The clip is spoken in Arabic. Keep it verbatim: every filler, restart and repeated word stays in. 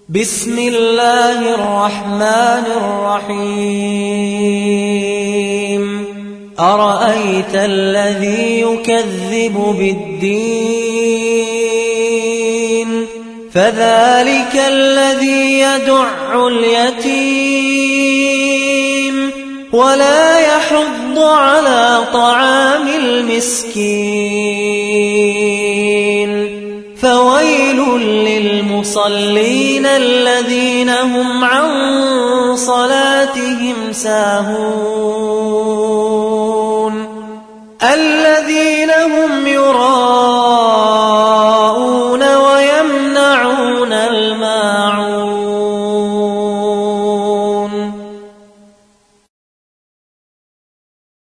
بسم الله الرحمن الرحيم أرأيت الذي يكذب بالدين فذلك الذي يدع اليتيم ولا يحض على طعام المسكين فويل للمصلين الذين هم عن صلاتهم ساهون الذين هم يراءون